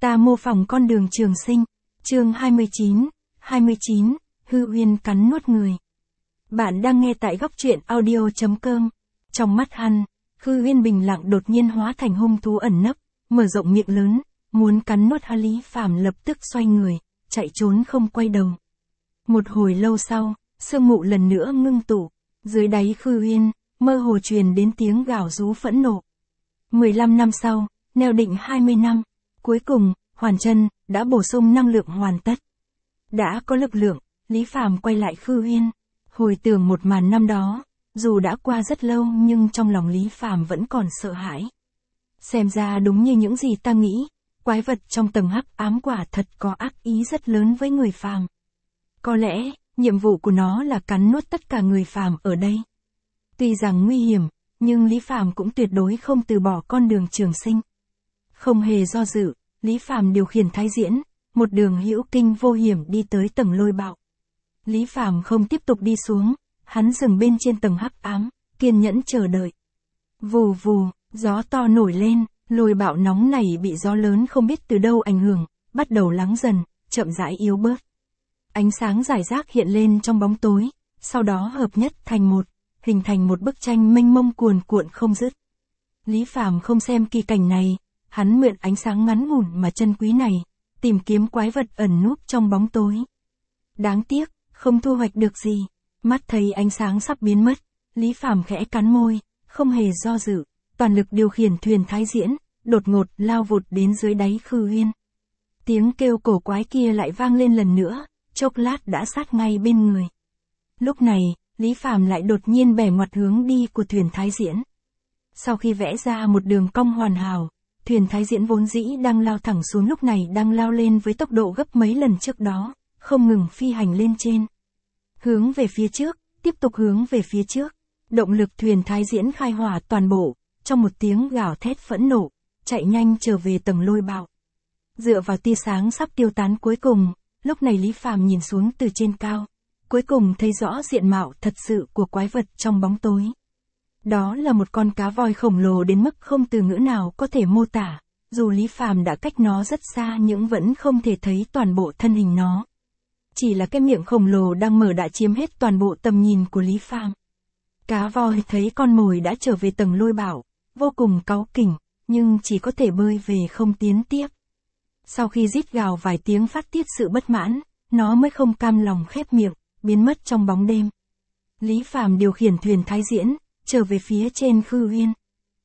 Ta mô phỏng con đường trường sinh. Chương 29, Hư Uyên cắn nuốt người. Bạn đang nghe tại góc truyện audio.com. Trong mắt hắn, Hư Uyên bình lặng đột nhiên hóa thành hung thú ẩn nấp, mở rộng miệng lớn, muốn cắn nuốt hắn. Lý Phàm lập tức xoay người, chạy trốn không quay đầu. Một hồi lâu sau, sương mù lần nữa ngưng tụ, dưới đáy Hư Uyên, mơ hồ truyền đến tiếng gào rú phẫn nộ. 15 năm sau, neo định 20 năm, cuối cùng, Hoàn Chân đã bổ sung năng lượng hoàn tất. Đã có lực lượng, Lý Phàm quay lại Hư Uyên, hồi tưởng một màn năm đó, dù đã qua rất lâu nhưng trong lòng Lý Phàm vẫn còn sợ hãi. Xem ra đúng như những gì ta nghĩ, quái vật trong tầng hắc ám quả thật có ác ý rất lớn với người phàm. Có lẽ, nhiệm vụ của nó là cắn nuốt tất cả người phàm ở đây. Tuy rằng nguy hiểm, nhưng Lý Phàm cũng tuyệt đối không từ bỏ con đường trường sinh. Không hề do dự, Lý Phàm điều khiển Thái Diễn, một đường hữu kinh vô hiểm đi tới tầng lôi bạo. Lý Phàm không tiếp tục đi xuống, hắn dừng bên trên tầng hắc ám, kiên nhẫn chờ đợi. Vù vù, gió to nổi lên, lôi bạo nóng này bị gió lớn không biết từ đâu ảnh hưởng, bắt đầu lắng dần, chậm rãi yếu bớt. Ánh sáng rải rác hiện lên trong bóng tối, sau đó hợp nhất thành một, hình thành một bức tranh mênh mông cuồn cuộn không dứt. Lý Phàm không xem kỳ cảnh này, hắn mượn ánh sáng ngắn ngủn mà chân quý này, tìm kiếm quái vật ẩn núp trong bóng tối. Đáng tiếc, không thu hoạch được gì. Mắt thấy ánh sáng sắp biến mất, Lý Phàm khẽ cắn môi, không hề do dự, toàn lực điều khiển thuyền Thái Diễn, đột ngột lao vụt đến dưới đáy Hư Uyên. Tiếng kêu cổ quái kia lại vang lên lần nữa, chốc lát đã sát ngay bên người. Lúc này, Lý Phàm lại đột nhiên bẻ ngoặt hướng đi của thuyền Thái Diễn. Sau khi vẽ ra một đường cong hoàn hảo, thuyền Thái Diễn vốn dĩ đang lao thẳng xuống lúc này đang lao lên với tốc độ gấp mấy lần trước đó, không ngừng phi hành lên trên. Hướng về phía trước, tiếp tục hướng về phía trước. Động lực thuyền Thái Diễn khai hỏa toàn bộ, trong một tiếng gào thét phẫn nộ, chạy nhanh trở về tầng lôi bạo. Dựa vào tia sáng sắp tiêu tán cuối cùng, lúc này Lý Phàm nhìn xuống từ trên cao, cuối cùng thấy rõ diện mạo thật sự của quái vật trong bóng tối. Đó là một con cá voi khổng lồ đến mức không từ ngữ nào có thể mô tả, dù Lý Phàm đã cách nó rất xa nhưng vẫn không thể thấy toàn bộ thân hình nó. Chỉ là cái miệng khổng lồ đang mở đã chiếm hết toàn bộ tầm nhìn của Lý Phàm. Cá voi thấy con mồi đã trở về tầng lôi bạo, vô cùng cáu kỉnh, nhưng chỉ có thể bơi về không tiến tiếp. Sau khi rít gào vài tiếng phát tiết sự bất mãn, nó mới không cam lòng khép miệng, biến mất trong bóng đêm. Lý Phàm điều khiển thuyền Thái Diễn, trở về phía trên Hư Uyên.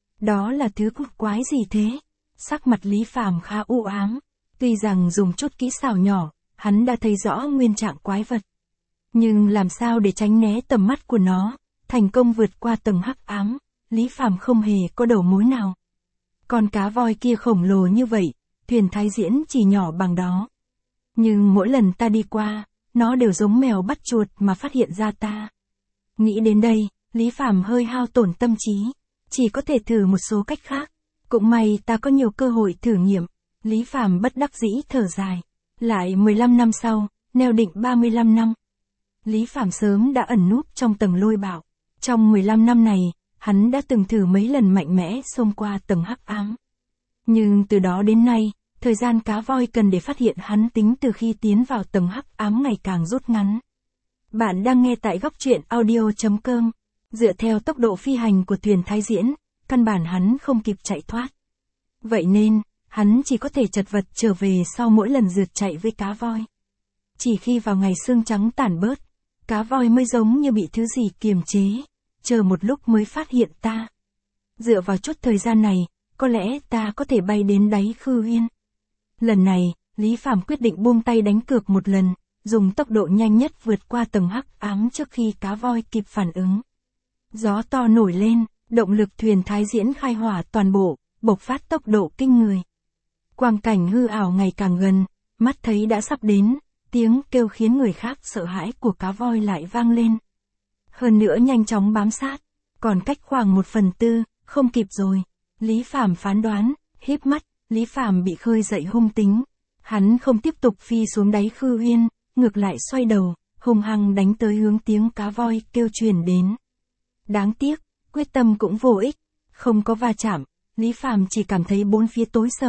Đó là thứ quái gì thế? Sắc mặt Lý Phàm khá u ám, tuy rằng dùng chút kỹ xảo nhỏ, hắn đã thấy rõ nguyên trạng quái vật. Nhưng làm sao để tránh né tầm mắt của nó, thành công vượt qua tầng hắc ám, Lý Phàm không hề có đầu mối nào. Con cá voi kia khổng lồ như vậy, thuyền Thái Diễn chỉ nhỏ bằng đó. Nhưng mỗi lần ta đi qua, nó đều giống mèo bắt chuột mà phát hiện ra ta. Nghĩ đến đây, Lý Phàm hơi hao tổn tâm trí, chỉ có thể thử một số cách khác. Cũng may ta có nhiều cơ hội thử nghiệm. Lý Phàm bất đắc dĩ thở dài. Lại 15 năm sau, neo định 35 năm. Lý Phàm sớm đã ẩn núp trong tầng lôi bạo. Trong 15 năm này, hắn đã từng thử mấy lần mạnh mẽ xông qua tầng hắc ám. Nhưng từ đó đến nay, thời gian cá voi cần để phát hiện hắn tính từ khi tiến vào tầng hắc ám ngày càng rút ngắn. Bạn đang nghe tại góc truyện audio.com. Dựa theo tốc độ phi hành của thuyền Thái Diễn, căn bản hắn không kịp chạy thoát. Vậy nên, hắn chỉ có thể chật vật trở về sau mỗi lần rượt chạy với cá voi. Chỉ khi vào ngày sương trắng tản bớt, cá voi mới giống như bị thứ gì kiềm chế, chờ một lúc mới phát hiện ta. Dựa vào chút thời gian này, có lẽ ta có thể bay đến đáy Hư Uyên. Lần này, Lý Phàm quyết định buông tay đánh cược một lần, dùng tốc độ nhanh nhất vượt qua tầng hắc ám trước khi cá voi kịp phản ứng. Gió to nổi lên, động lực thuyền Thái Diễn khai hỏa toàn bộ, bộc phát tốc độ kinh người. Quang cảnh hư ảo ngày càng gần, mắt thấy đã sắp đến, tiếng kêu khiến người khác sợ hãi của cá voi lại vang lên. Hơn nữa nhanh chóng bám sát, còn cách khoảng 1/4, không kịp rồi. Lý Phàm phán đoán, híp mắt, Lý Phàm bị khơi dậy hung tính. Hắn không tiếp tục phi xuống đáy Hư Uyên, ngược lại xoay đầu, hung hăng đánh tới hướng tiếng cá voi kêu truyền đến. Đáng tiếc, quyết tâm cũng vô ích, không có va chạm, Lý Phàm chỉ cảm thấy bốn phía tối sầm,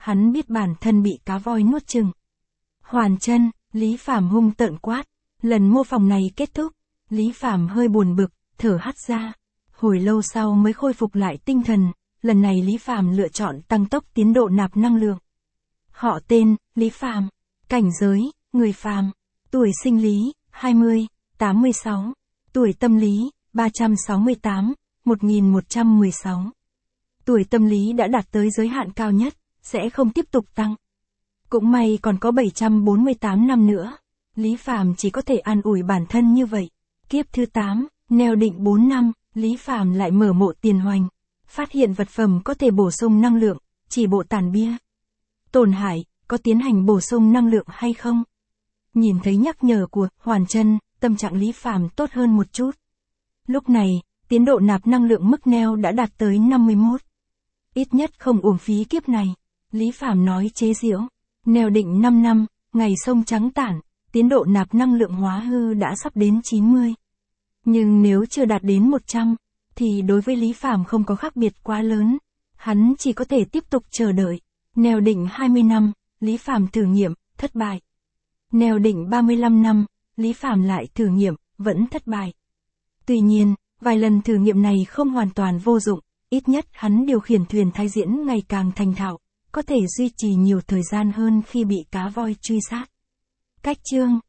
hắn biết bản thân bị cá voi nuốt chửng. Hoàn chân, Lý Phàm hung tợn quát. Lần mô phỏng này kết thúc, Lý Phàm hơi buồn bực, thở hắt ra. Hồi lâu sau mới khôi phục lại tinh thần, lần này Lý Phàm lựa chọn tăng tốc tiến độ nạp năng lượng. Họ tên, Lý Phàm. Cảnh giới, người phàm. Tuổi sinh lý, 20, 86. Tuổi tâm lý, 368, 1116. Tuổi tâm lý đã đạt tới giới hạn cao nhất, sẽ không tiếp tục tăng. Cũng may còn có 748 năm nữa. Lý Phàm chỉ có thể an ủi bản thân như vậy. Kiếp thứ 8, neo định 4 năm, Lý Phàm lại mở mộ tiền hoành. Phát hiện vật phẩm có thể bổ sung năng lượng, chỉ bộ tàn bia. Tổn hại, có tiến hành bổ sung năng lượng hay không? Nhìn thấy nhắc nhở của Hoàn chân, tâm trạng Lý Phàm tốt hơn một chút. Lúc này, tiến độ nạp năng lượng mức neo đã đạt tới 51. Ít nhất không uổng phí kiếp này. Lý Phàm nói chế giễu. Neo định 5 năm, ngày sông trắng tản, tiến độ nạp năng lượng hóa hư đã sắp đến 90. Nhưng nếu chưa đạt đến 100, thì đối với Lý Phàm không có khác biệt quá lớn. Hắn chỉ có thể tiếp tục chờ đợi. Neo định 20 năm, Lý Phàm thử nghiệm, thất bại. Neo định 35 năm, Lý Phàm lại thử nghiệm, vẫn thất bại. Tuy nhiên, vài lần thử nghiệm này không hoàn toàn vô dụng, ít nhất hắn điều khiển thuyền thái diễn ngày càng thành thạo, có thể duy trì nhiều thời gian hơn khi bị cá voi truy sát. Cách chương